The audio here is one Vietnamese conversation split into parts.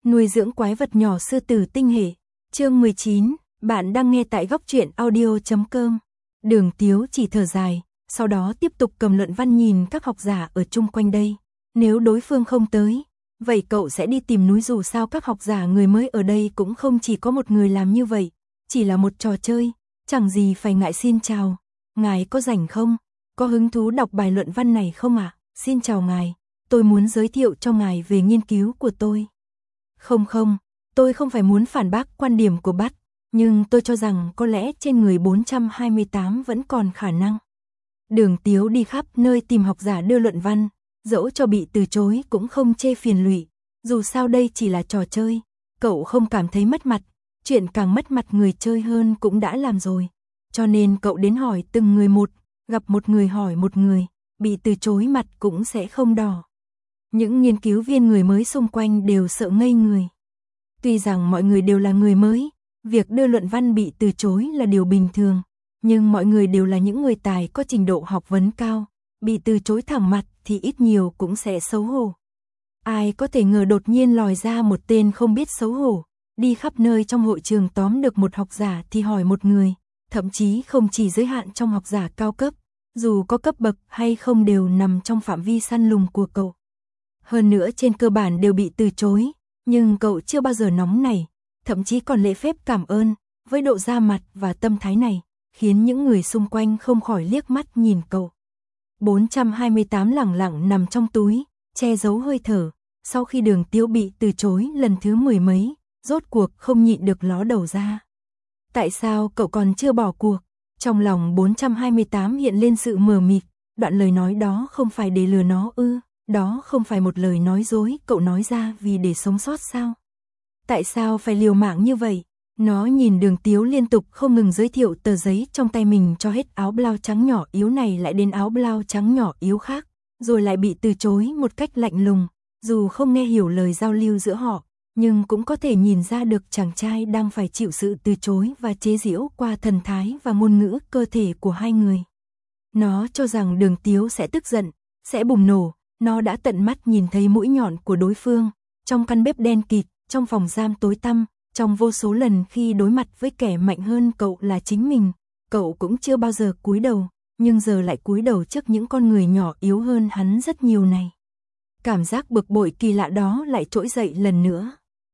Nuôi dưỡng quái vật nhỏ sư tử tinh hệ. Chương 19, bạn đang nghe tại góc truyện audio.com. Đường Tiếu chỉ thở dài, sau đó tiếp tục cầm luận văn nhìn các học giả ở chung quanh đây. Nếu đối phương không tới, vậy cậu sẽ đi tìm núi, dù sao các học giả người mới ở đây cũng không chỉ có một người làm như vậy, chỉ là một trò chơi, chẳng gì phải ngại. Xin chào, ngài có rảnh không? Có hứng thú đọc bài luận văn này không ạ? Xin chào ngài, tôi muốn giới thiệu cho ngài về nghiên cứu của tôi. Không, tôi không phải muốn phản bác quan điểm của Bát, nhưng tôi cho rằng có lẽ trên người 428 vẫn còn khả năng. Đường Tiếu đi khắp nơi tìm học giả đưa luận văn, dẫu cho bị từ chối cũng không chê phiền lụy, dù sao đây chỉ là trò chơi, cậu không cảm thấy mất mặt, chuyện càng mất mặt người chơi hơn cũng đã làm rồi, cho nên cậu đến hỏi từng người một, gặp một người hỏi một người, bị từ chối mặt cũng sẽ không đỏ. Những nghiên cứu viên người mới xung quanh đều sợ ngây người. Tuy rằng mọi người đều là người mới, việc đưa luận văn bị từ chối là điều bình thường, nhưng mọi người đều là những người tài có trình độ học vấn cao, bị từ chối thẳng mặt thì ít nhiều cũng sẽ xấu hổ. Ai có thể ngờ đột nhiên lòi ra một tên không biết xấu hổ, đi khắp nơi trong hội trường tóm được một học giả thì hỏi một người, thậm chí không chỉ giới hạn trong học giả cao cấp, dù có cấp bậc hay không đều nằm trong phạm vi săn lùng của cậu. Hơn nữa trên cơ bản đều bị từ chối, nhưng cậu chưa bao giờ nóng nảy, thậm chí còn lễ phép cảm ơn, với độ ra mặt và tâm thái này, khiến những người xung quanh không khỏi liếc mắt nhìn cậu. 428 lẳng lặng nằm trong túi, che giấu hơi thở, sau khi Đường Tiếu bị từ chối lần thứ 10 mấy, rốt cuộc không nhịn được ló đầu ra. Tại sao cậu còn chưa bỏ cuộc? Trong lòng 428 hiện lên sự mờ mịt, đoạn lời nói đó không phải để lừa nó ư? Đó không phải một lời nói dối cậu nói ra vì để sống sót sao? Tại sao phải liều mạng như vậy? Nó nhìn Đường Tiếu liên tục không ngừng giới thiệu tờ giấy trong tay mình cho hết áo blau trắng nhỏ yếu này lại đến áo blau trắng nhỏ yếu khác, rồi lại bị từ chối một cách lạnh lùng, dù không nghe hiểu lời giao lưu giữa họ, nhưng cũng có thể nhìn ra được chàng trai đang phải chịu sự từ chối và chế giễu qua thần thái và ngôn ngữ cơ thể của hai người. Nó cho rằng Đường Tiếu sẽ tức giận, sẽ bùng nổ. Nó đã tận mắt nhìn thấy mũi nhọn của đối phương, trong căn bếp đen kịt, trong phòng giam tối tăm, trong vô số lần khi đối mặt với kẻ mạnh hơn cậu là chính mình, cậu cũng chưa bao giờ cúi đầu, nhưng giờ lại cúi đầu trước những con người nhỏ yếu hơn hắn rất nhiều này. Cảm giác bực bội kỳ lạ đó lại trỗi dậy lần nữa.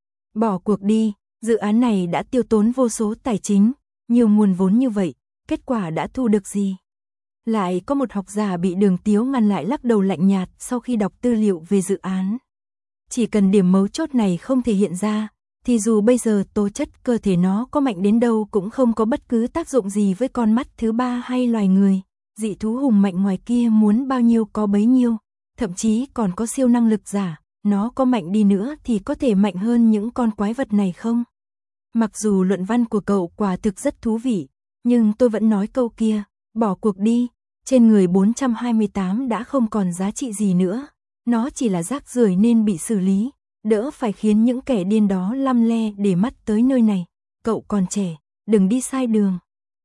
Bỏ cuộc đi, dự án này đã tiêu tốn vô số tài chính, nhiều nguồn vốn như vậy, kết quả đã thu được gì? Lại có một học giả bị Đường Tiếu ngăn lại lắc đầu lạnh nhạt sau khi đọc tư liệu về dự án. Chỉ cần điểm mấu chốt này không thể hiện ra, thì dù bây giờ tố chất cơ thể nó có mạnh đến đâu cũng không có bất cứ tác dụng gì với con mắt thứ ba hay loài người. Dị thú hùng mạnh ngoài kia muốn bao nhiêu có bấy nhiêu, thậm chí còn có siêu năng lực giả, nó có mạnh đi nữa thì có thể mạnh hơn những con quái vật này không? Mặc dù luận văn của cậu quả thực rất thú vị, nhưng tôi vẫn nói câu kia. Bỏ cuộc đi, trên người 428 đã không còn giá trị gì nữa, nó chỉ là rác rưởi nên bị xử lý, đỡ phải khiến những kẻ điên đó lăm le để mắt tới nơi này, cậu còn trẻ, đừng đi sai đường.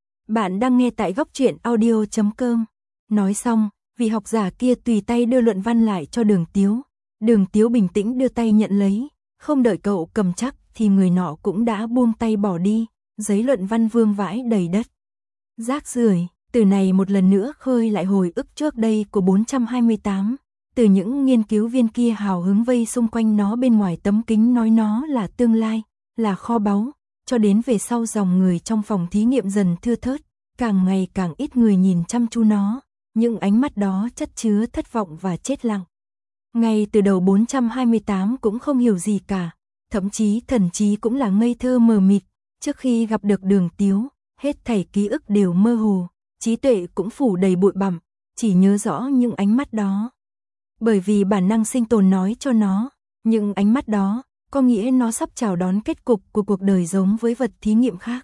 Bạn đang nghe tại góc truyện audio.com. Nói xong, vị học giả kia tùy tay đưa luận văn lại cho Đường Tiếu. Đường Tiếu bình tĩnh đưa tay nhận lấy, không đợi cậu cầm chắc thì người nọ cũng đã buông tay bỏ đi, giấy luận văn vương vãi đầy đất. Rác rưởi. Từ này một lần nữa khơi lại hồi ức trước đây của 428, từ những nghiên cứu viên kia hào hứng vây xung quanh nó bên ngoài tấm kính nói nó là tương lai, là kho báu, cho đến về sau dòng người trong phòng thí nghiệm dần thưa thớt, càng ngày càng ít người nhìn chăm chú nó, những ánh mắt đó chất chứa thất vọng và chết lặng. Ngay từ đầu 428 cũng không hiểu gì cả, thậm chí thần trí cũng là ngây thơ mờ mịt, trước khi gặp được Đường Tiếu, hết thảy ký ức đều mơ hồ. Trí tuệ cũng phủ đầy bụi bặm, chỉ nhớ rõ những ánh mắt đó. Bởi vì bản năng sinh tồn nói cho nó, những ánh mắt đó, có nghĩa nó sắp chào đón kết cục của cuộc đời giống với vật thí nghiệm khác.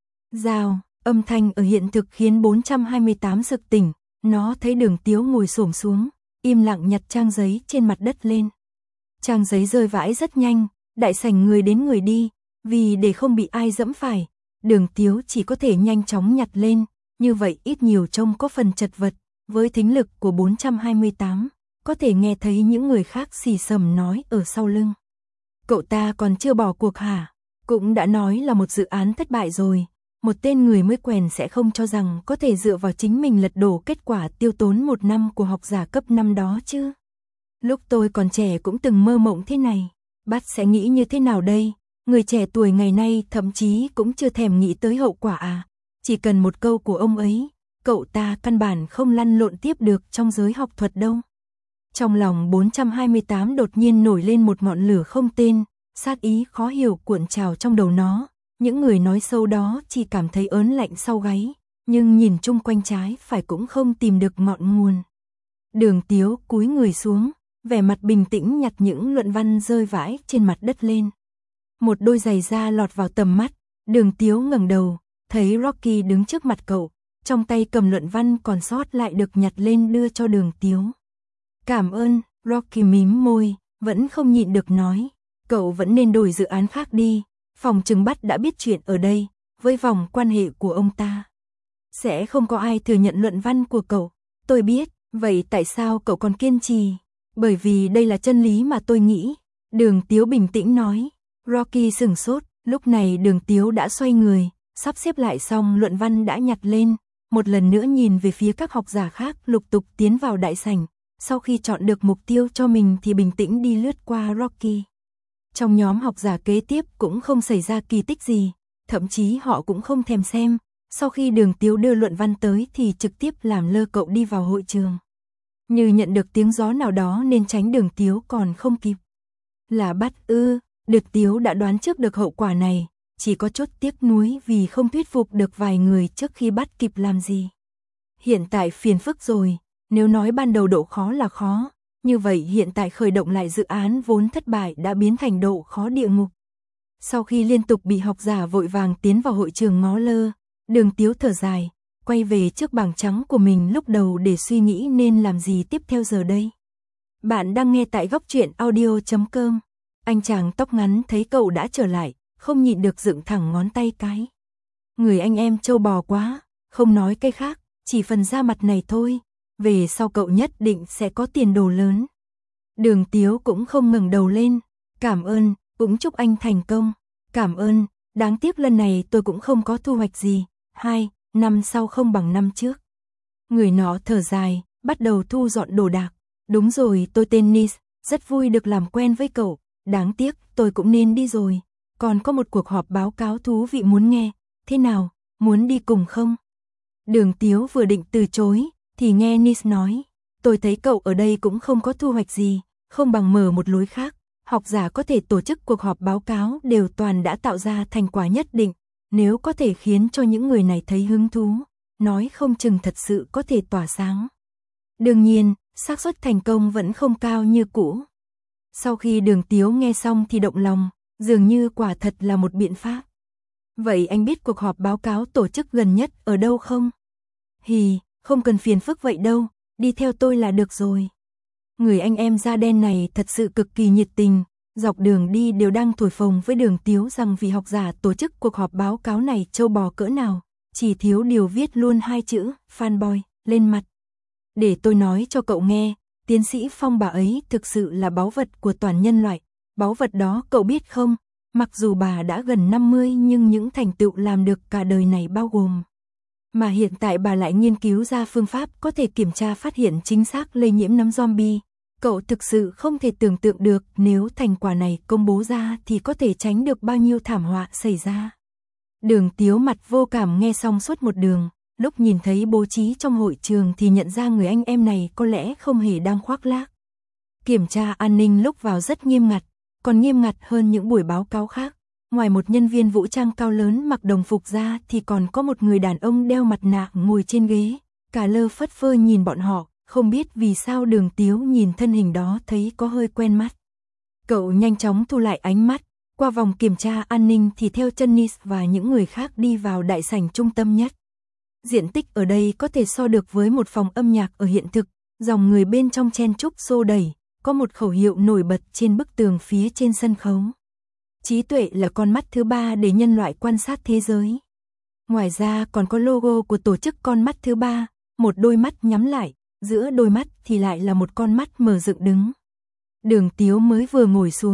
Rào, âm thanh ở hiện thực khiến 428 sực tỉnh, nó thấy Đường Tiếu ngồi xổm xuống, im lặng nhặt trang giấy trên mặt đất lên. Trang giấy rơi vãi rất nhanh, đại sảnh người đến người đi, vì để không bị ai dẫm phải, Đường Tiếu chỉ có thể nhanh chóng nhặt lên. Như vậy ít nhiều trông có phần chật vật, với thính lực của 428, có thể nghe thấy những người khác xì xầm nói ở sau lưng. Cậu ta còn chưa bỏ cuộc hả? Cũng đã nói là một dự án thất bại rồi. Một tên người mới quèn sẽ không cho rằng có thể dựa vào chính mình lật đổ kết quả tiêu tốn 1 năm của học giả cấp 5 đó chứ. Lúc tôi còn trẻ cũng từng mơ mộng thế này. Bát sẽ nghĩ như thế nào đây? Người trẻ tuổi ngày nay thậm chí cũng chưa thèm nghĩ tới hậu quả à. Chỉ cần một câu của ông ấy, cậu ta căn bản không lăn lộn tiếp được trong giới học thuật đâu. Trong lòng 428 đột nhiên nổi lên một ngọn lửa không tên, sát ý khó hiểu cuộn trào trong đầu nó. Những người nói sâu đó chỉ cảm thấy ớn lạnh sau gáy, nhưng nhìn chung quanh trái phải cũng không tìm được ngọn nguồn. Đường Tiếu cúi người xuống, vẻ mặt bình tĩnh nhặt những luận văn rơi vãi trên mặt đất lên. Một đôi giày da lọt vào tầm mắt, Đường Tiếu ngẩng đầu, thấy Rocky đứng trước mặt cậu, trong tay cầm luận văn còn sót lại được nhặt lên đưa cho Đường Tiếu. Cảm ơn, Rocky mím môi, vẫn không nhịn được nói, cậu vẫn nên đổi dự án khác đi, phòng trừng Bắt đã biết chuyện ở đây, với vòng quan hệ của ông ta. Sẽ không có ai thừa nhận luận văn của cậu, tôi biết, vậy tại sao cậu còn kiên trì? Bởi vì đây là chân lý mà tôi nghĩ, Đường Tiếu bình tĩnh nói. Rocky sửng sốt, lúc này Đường Tiếu đã xoay người, sắp xếp lại xong luận văn đã nhặt lên, một lần nữa nhìn về phía các học giả khác lục tục tiến vào đại sảnh, sau khi chọn được mục tiêu cho mình thì bình tĩnh đi lướt qua Rocky. Trong nhóm học giả kế tiếp cũng không xảy ra kỳ tích gì, thậm chí họ cũng không thèm xem, sau khi Đường Tiếu đưa luận văn tới thì trực tiếp làm lơ cậu đi vào hội trường. Như nhận được tiếng gió nào đó nên tránh Đường Tiếu còn không kịp. Là Bắt ư? Đường Tiếu đã đoán trước được hậu quả này, chỉ có chút tiếc nuối vì không thuyết phục được vài người trước khi Bắt kịp làm gì. Hiện tại phiền phức rồi, nếu nói ban đầu độ khó là khó, như vậy hiện tại khởi động lại dự án vốn thất bại đã biến thành độ khó địa ngục. Sau khi liên tục bị học giả vội vàng tiến vào hội trường ngó lơ, Đường Tiếu thở dài, quay về trước bảng trắng của mình lúc đầu để suy nghĩ nên làm gì tiếp theo giờ đây. Bạn đang nghe tại góc truyện audio.com. Anh chàng tóc ngắn thấy cậu đã trở lại, không nhịn được dựng thẳng ngón tay cái. Người anh em trâu bò quá, không nói cái khác, chỉ phần da mặt này thôi, về sau cậu nhất định sẽ có tiền đồ lớn. Đường Tiếu cũng không ngẩng đầu lên, cảm ơn, cũng chúc anh thành công, cảm ơn, đáng tiếc lần này tôi cũng không có thu hoạch gì, 2 năm sau không bằng năm trước. Người nọ thở dài, bắt đầu thu dọn đồ đạc, đúng rồi tôi tên Nis, rất vui được làm quen với cậu. Đáng tiếc, tôi cũng nên đi rồi. Còn có một cuộc họp báo cáo thú vị muốn nghe. Thế nào, muốn đi cùng không? Đường Tiếu vừa định từ chối, thì nghe Nis nói. Tôi thấy cậu ở đây cũng không có thu hoạch gì, không bằng mở một lối khác. Học giả có thể tổ chức cuộc họp báo cáo đều toàn đã tạo ra thành quả nhất định. Nếu có thể khiến cho những người này thấy hứng thú, nói không chừng thật sự có thể tỏa sáng. Đương nhiên, xác suất thành công vẫn không cao như cũ. Sau khi Đường Tiếu nghe xong thì động lòng, dường như quả thật là một biện pháp. Vậy anh biết cuộc họp báo cáo tổ chức gần nhất ở đâu không? Hì, không cần phiền phức vậy đâu, đi theo tôi là được rồi. Người anh em da đen này thật sự cực kỳ nhiệt tình, dọc đường đi đều đang thổi phồng với Đường Tiếu rằng vì học giả tổ chức cuộc họp báo cáo này trâu bò cỡ nào, chỉ thiếu điều viết luôn 2 chữ, fanboy, lên mặt. Để tôi nói cho cậu nghe. Tiến sĩ Phong bà ấy thực sự là báu vật của toàn nhân loại. Báu vật đó cậu biết không? Mặc dù bà đã gần 50 nhưng những thành tựu làm được cả đời này bao gồm. Mà hiện tại bà lại nghiên cứu ra phương pháp có thể kiểm tra phát hiện chính xác lây nhiễm nấm zombie. Cậu thực sự không thể tưởng tượng được nếu thành quả này công bố ra thì có thể tránh được bao nhiêu thảm họa xảy ra. Đường Tiếu mặt vô cảm nghe xong suốt một đường. Lúc nhìn thấy bố trí trong hội trường thì nhận ra người anh em này có lẽ không hề đang khoác lác. Kiểm tra an ninh lúc vào rất nghiêm ngặt, còn nghiêm ngặt hơn những buổi báo cáo khác. Ngoài một nhân viên vũ trang cao lớn mặc đồng phục ra thì còn có một người đàn ông đeo mặt nạ ngồi trên ghế, cả lơ phất phơ nhìn bọn họ, không biết vì sao Đường Tiếu nhìn thân hình đó thấy có hơi quen mắt. Cậu nhanh chóng thu lại ánh mắt, qua vòng kiểm tra an ninh thì theo chân Nis và những người khác đi vào đại sảnh trung tâm nhất. Diện tích ở đây có thể so được với một phòng âm nhạc ở hiện thực, dòng người bên trong chen chúc xô đẩy, có một khẩu hiệu nổi bật trên bức tường phía trên sân khấu. Trí tuệ là con mắt thứ 3 để nhân loại quan sát thế giới. Ngoài ra còn có logo của tổ chức con mắt thứ 3, một đôi mắt nhắm lại, giữa đôi mắt thì lại là một con mắt mở dựng đứng. Đường Tiếu mới vừa ngồi xuống,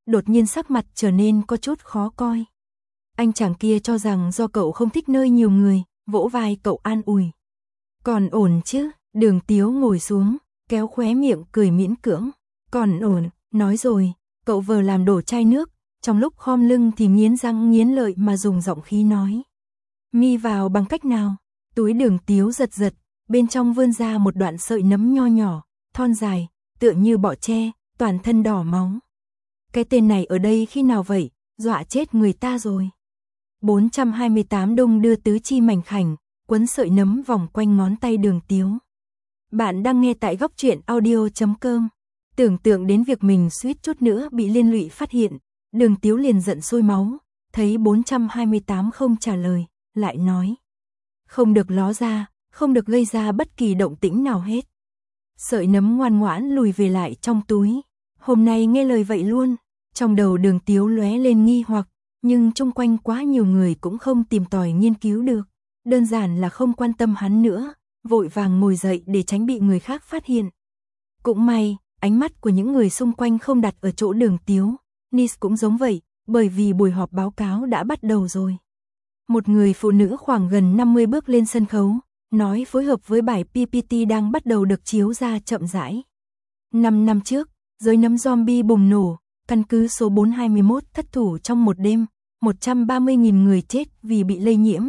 đột nhiên sắc mặt trở nên có chút khó coi. Anh chàng kia cho rằng do cậu không thích nơi nhiều người, vỗ vai cậu an ủi. Còn ổn chứ? Đường Tiếu ngồi xuống, kéo khóe miệng cười miễn cưỡng. Còn ổn, nói rồi, cậu vờ làm đổ chai nước, trong lúc khom lưng thì nghiến răng nghiến lợi mà dùng giọng khí nói. Mi vào bằng cách nào? Túi Đường Tiếu giật giật, bên trong vươn ra một đoạn sợi nấm nho nhỏ, thon dài, tựa như bọ tre, toàn thân đỏ máu. Cái tên này ở đây khi nào vậy? Dọa chết người ta rồi. 428 đung đưa tứ chi mảnh khảnh, quấn sợi nấm vòng quanh ngón tay Đường Tiếu. Bạn đang nghe tại góc truyện audio.com. Tưởng tượng đến việc mình suýt chút nữa bị liên lụy phát hiện, Đường Tiếu liền giận sôi máu, thấy 428 không trả lời, lại nói. Không được ló ra, không được gây ra bất kỳ động tĩnh nào hết. Sợi nấm ngoan ngoãn lùi về lại trong túi. Hôm nay nghe lời vậy luôn. Trong đầu Đường Tiếu lóe lên nghi hoặc, nhưng chung quanh quá nhiều người cũng không tìm tòi nghiên cứu được. Đơn giản là không quan tâm hắn nữa, vội vàng ngồi dậy để tránh bị người khác phát hiện. Cũng may, ánh mắt của những người xung quanh không đặt ở chỗ Đường Tiếu. Nis cũng giống vậy, bởi vì buổi họp báo cáo đã bắt đầu rồi. Một người phụ nữ khoảng gần 50 bước lên sân khấu, nói phối hợp với bài PPT đang bắt đầu được chiếu ra chậm rãi. 5 năm trước, giới nấm zombie bùng nổ, căn cứ số 421 thất thủ trong một đêm, 130.000 người chết vì bị lây nhiễm,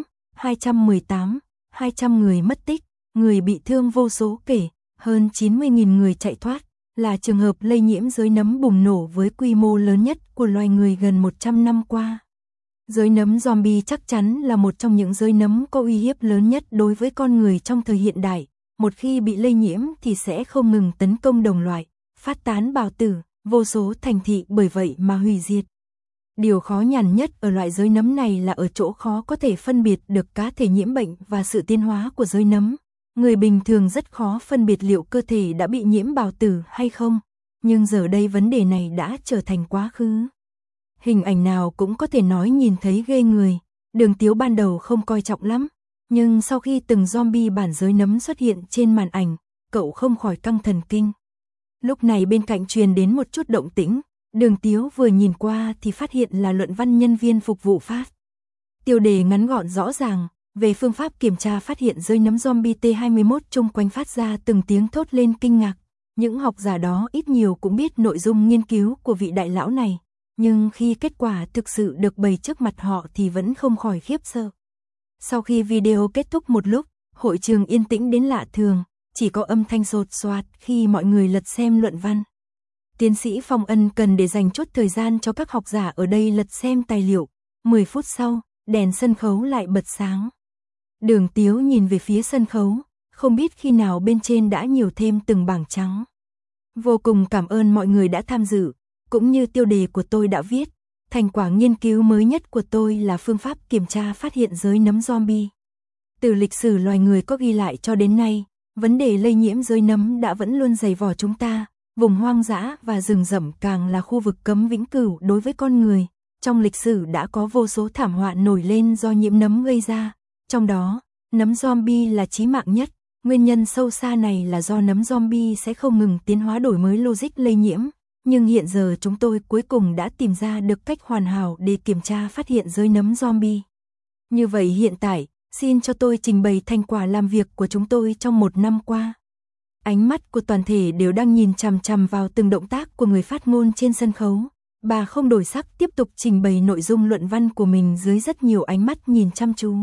200 người mất tích, người bị thương vô số kể, hơn 90.000 người chạy thoát, là trường hợp lây nhiễm giới nấm bùng nổ với quy mô lớn nhất của loài người gần 100 năm qua. Giới nấm zombie chắc chắn là một trong những giới nấm có uy hiếp lớn nhất đối với con người trong thời hiện đại. Một khi bị lây nhiễm thì sẽ không ngừng tấn công đồng loại, phát tán bào tử, vô số thành thị bởi vậy mà hủy diệt. Điều khó nhằn nhất ở loại giới nấm này là ở chỗ khó có thể phân biệt được cá thể nhiễm bệnh và sự tiến hóa của giới nấm. Người bình thường rất khó phân biệt liệu cơ thể đã bị nhiễm bào tử hay không, nhưng giờ đây vấn đề này đã trở thành quá khứ. Hình ảnh nào cũng có thể nói nhìn thấy ghê người, Đường Tiếu ban đầu không coi trọng lắm, nhưng sau khi từng zombie bản giới nấm xuất hiện trên màn ảnh, cậu không khỏi căng thần kinh. Lúc này bên cạnh truyền đến một chút động tĩnh, Đường Tiếu vừa nhìn qua thì phát hiện là luận văn nhân viên phục vụ phát. Tiêu đề ngắn gọn rõ ràng, về phương pháp kiểm tra phát hiện giới nấm zombie T21 chung quanh phát ra từng tiếng thốt lên kinh ngạc. Những học giả đó ít nhiều cũng biết nội dung nghiên cứu của vị đại lão này, nhưng khi kết quả thực sự được bày trước mặt họ thì vẫn không khỏi khiếp sợ. Sau khi video kết thúc một lúc, hội trường yên tĩnh đến lạ thường, chỉ có âm thanh sột soạt khi mọi người lật xem luận văn. Tiến sĩ Phong Ân cần để dành chút thời gian cho các học giả ở đây lật xem tài liệu. 10 phút sau, đèn sân khấu lại bật sáng. Đường Tiếu nhìn về phía sân khấu, không biết khi nào bên trên đã nhiều thêm từng bảng trắng. Vô cùng cảm ơn mọi người đã tham dự, cũng như tiêu đề của tôi đã viết. Thành quả nghiên cứu mới nhất của tôi là phương pháp kiểm tra phát hiện giới nấm zombie. Từ lịch sử loài người có ghi lại cho đến nay, vấn đề lây nhiễm giới nấm đã vẫn luôn dày vò chúng ta. Vùng hoang dã và rừng rậm càng là khu vực cấm vĩnh cửu đối với con người. Trong lịch sử đã có vô số thảm họa nổi lên do nhiễm nấm gây ra. Trong đó, nấm zombie là chí mạng nhất. Nguyên nhân sâu xa này là do nấm zombie sẽ không ngừng tiến hóa đổi mới logic lây nhiễm. Nhưng hiện giờ chúng tôi cuối cùng đã tìm ra được cách hoàn hảo để kiểm tra phát hiện giới nấm zombie. Như vậy hiện tại, xin cho tôi trình bày thành quả làm việc của chúng tôi trong 1 năm qua. Ánh mắt của toàn thể đều đang nhìn chằm chằm vào từng động tác của người phát ngôn trên sân khấu. Bà không đổi sắc tiếp tục trình bày nội dung luận văn của mình dưới rất nhiều ánh mắt nhìn chăm chú.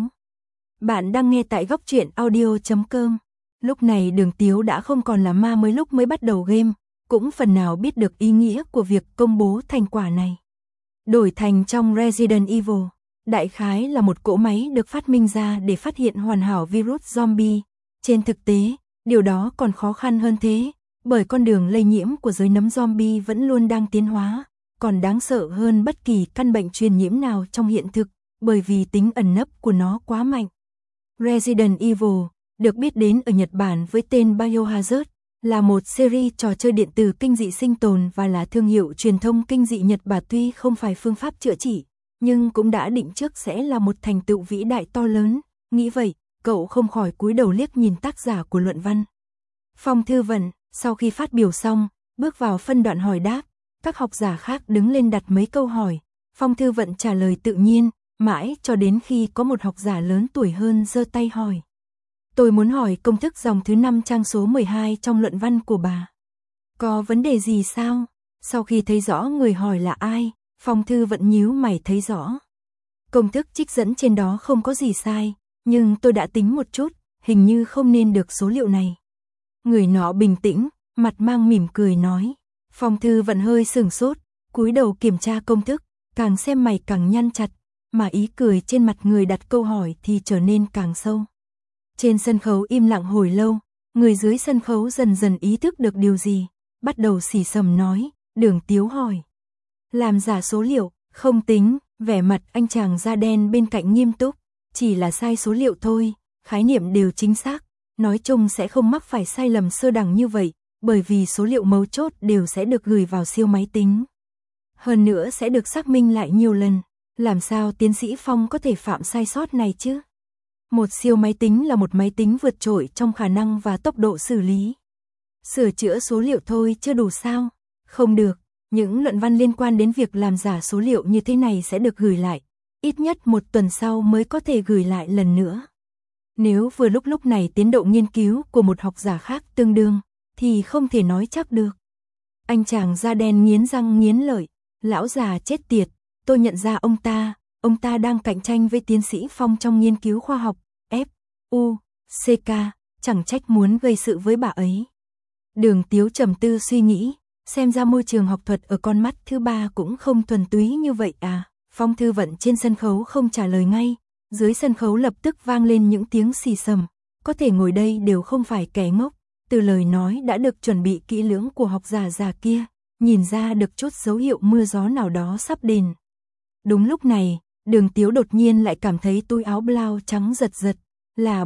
Bạn đang nghe tại góc truyện audio.com. Lúc này Đường Tiếu đã không còn là ma mới lúc mới bắt đầu game, cũng phần nào biết được ý nghĩa của việc công bố thành quả này. Đổi thành trong Resident Evil, đại khái là một cỗ máy được phát minh ra để phát hiện hoàn hảo virus zombie. Trên thực tế, điều đó còn khó khăn hơn thế, bởi con đường lây nhiễm của giới nấm zombie vẫn luôn đang tiến hóa, còn đáng sợ hơn bất kỳ căn bệnh truyền nhiễm nào trong hiện thực, bởi vì tính ẩn nấp của nó quá mạnh. Resident Evil, được biết đến ở Nhật Bản với tên Biohazard, là một series trò chơi điện tử kinh dị sinh tồn và là thương hiệu truyền thông kinh dị Nhật Bản. Tuy không phải phương pháp chữa trị, nhưng cũng đã định trước sẽ là một thành tựu vĩ đại to lớn. Nghĩ vậy, cậu không khỏi cúi đầu liếc nhìn tác giả của luận văn. Phong Thư Vận, sau khi phát biểu xong, bước vào phân đoạn hỏi đáp. các học giả khác đứng lên đặt mấy câu hỏi. Phong Thư Vận trả lời tự nhiên, mãi cho đến khi có một học giả lớn tuổi hơn giơ tay hỏi. Tôi muốn hỏi công thức dòng thứ 5 trang số 12 trong luận văn của bà. Có vấn đề gì sao? Sau khi thấy rõ người hỏi là ai, Phong Thư Vận nhíu mày thấy rõ. Công thức trích dẫn trên đó không có gì sai, nhưng tôi đã tính một chút, hình như không nên được số liệu này. Người nọ bình tĩnh, mặt mang mỉm cười nói. Phong Thư Vận hơi sửng sốt, cúi đầu kiểm tra công thức, càng xem mày càng nhăn chặt, mà ý cười trên mặt người đặt câu hỏi thì trở nên càng sâu. Trên sân khấu im lặng hồi lâu, người dưới sân khấu dần dần ý thức được điều gì, bắt đầu xì xầm nói. Đường Tiếu hỏi. Làm giả số liệu, không tính, vẻ mặt anh chàng da đen bên cạnh nghiêm túc, chỉ là sai số liệu thôi, khái niệm đều chính xác, nói chung sẽ không mắc phải sai lầm sơ đẳng như vậy, bởi vì số liệu mấu chốt đều sẽ được gửi vào siêu máy tính. Hơn nữa sẽ được xác minh lại nhiều lần, làm sao tiến sĩ Phong có thể phạm sai sót này chứ? Một siêu máy tính là một máy tính vượt trội trong khả năng và tốc độ xử lý. Sửa chữa số liệu thôi chưa đủ sao? Không được, những luận văn liên quan đến việc làm giả số liệu như thế này sẽ được gửi lại, ít nhất một tuần sau mới có thể gửi lại lần nữa. Nếu vừa lúc này tiến độ nghiên cứu của một học giả khác tương đương, thì không thể nói chắc được. Anh chàng da đen nghiến răng nghiến lợi, lão già chết tiệt, tôi nhận ra ông ta đang cạnh tranh với tiến sĩ Phong trong nghiên cứu khoa học, FUCK, chẳng trách muốn gây sự với bà ấy. Đường Tiếu trầm tư suy nghĩ, xem ra môi trường học thuật ở con mắt thứ ba cũng không thuần túy như vậy à. Phong Thư Vận trên sân khấu không trả lời ngay, dưới sân khấu lập tức vang lên những tiếng xì xầm, có thể ngồi đây đều không phải kẻ ngốc, từ lời nói đã được chuẩn bị kỹ lưỡng của học giả già kia, nhìn ra được chút dấu hiệu mưa gió nào đó sắp đến. Đúng lúc này, Đường Tiếu đột nhiên lại cảm thấy túi áo blau trắng giật giật, là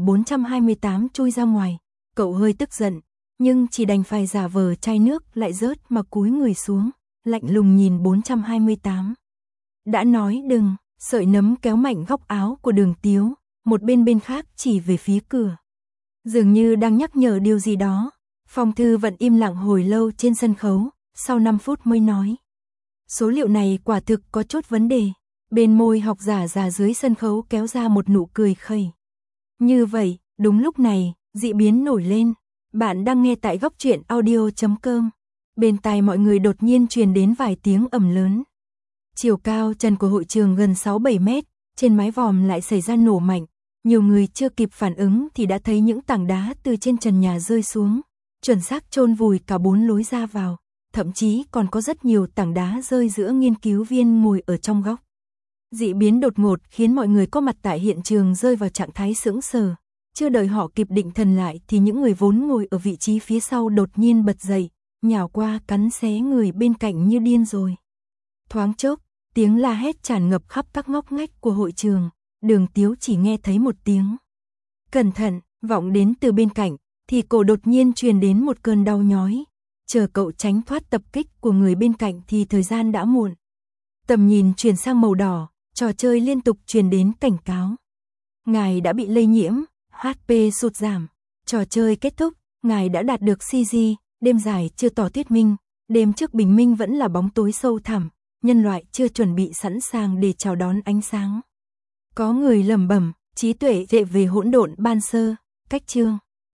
428 chui ra ngoài, cậu hơi tức giận, nhưng chỉ đành phải giả vờ chai nước lại rớt mà cúi người xuống, lạnh lùng nhìn 428. Đã nói đừng, sợi nấm kéo mạnh góc áo của Đường Tiếu, một bên khác chỉ về phía cửa. Dường như đang nhắc nhở điều gì đó, Phong Thư Vận im lặng hồi lâu trên sân khấu, sau 5 phút mới nói. Số liệu này quả thực có chút vấn đề, bên môi học giả già dưới sân khấu kéo ra một nụ cười khẩy. Như vậy, đúng lúc này, dị biến nổi lên. Bạn đang nghe tại góc truyện audio.com. Bên tai mọi người đột nhiên truyền đến vài tiếng ầm lớn. Chiều cao trần của hội trường gần 6-7 mét, trên mái vòm lại xảy ra nổ mạnh. Nhiều người chưa kịp phản ứng thì đã thấy những tảng đá từ trên trần nhà rơi xuống, chuẩn xác chôn vùi cả 4 lối ra vào. Thậm chí còn có rất nhiều tảng đá rơi giữa nghiên cứu viên ngồi ở trong góc. Dị biến đột ngột khiến mọi người có mặt tại hiện trường rơi vào trạng thái sững sờ. Chưa đợi họ kịp định thần lại thì những người vốn ngồi ở vị trí phía sau đột nhiên bật dậy, nhào qua cắn xé người bên cạnh như điên rồi. Thoáng chốc, tiếng la hét tràn ngập khắp các ngóc ngách của hội trường, Đường Tiếu chỉ nghe thấy một tiếng. Cẩn thận, vọng đến từ bên cạnh, thì cổ đột nhiên truyền đến một cơn đau nhói. Chờ cậu tránh thoát tập kích của người bên cạnh thì thời gian đã muộn. Tầm nhìn chuyển sang màu đỏ, trò chơi liên tục truyền đến cảnh cáo. Ngài đã bị lây nhiễm. HP sụt giảm, trò chơi kết thúc, ngài đã đạt được CG, đêm dài chưa tỏ thuyết minh, đêm trước bình minh vẫn là bóng tối sâu thẳm, nhân loại chưa chuẩn bị sẵn sàng để chào đón ánh sáng. Có người lẩm bẩm, trí tuệ về hỗn độn ban sơ, cách chương.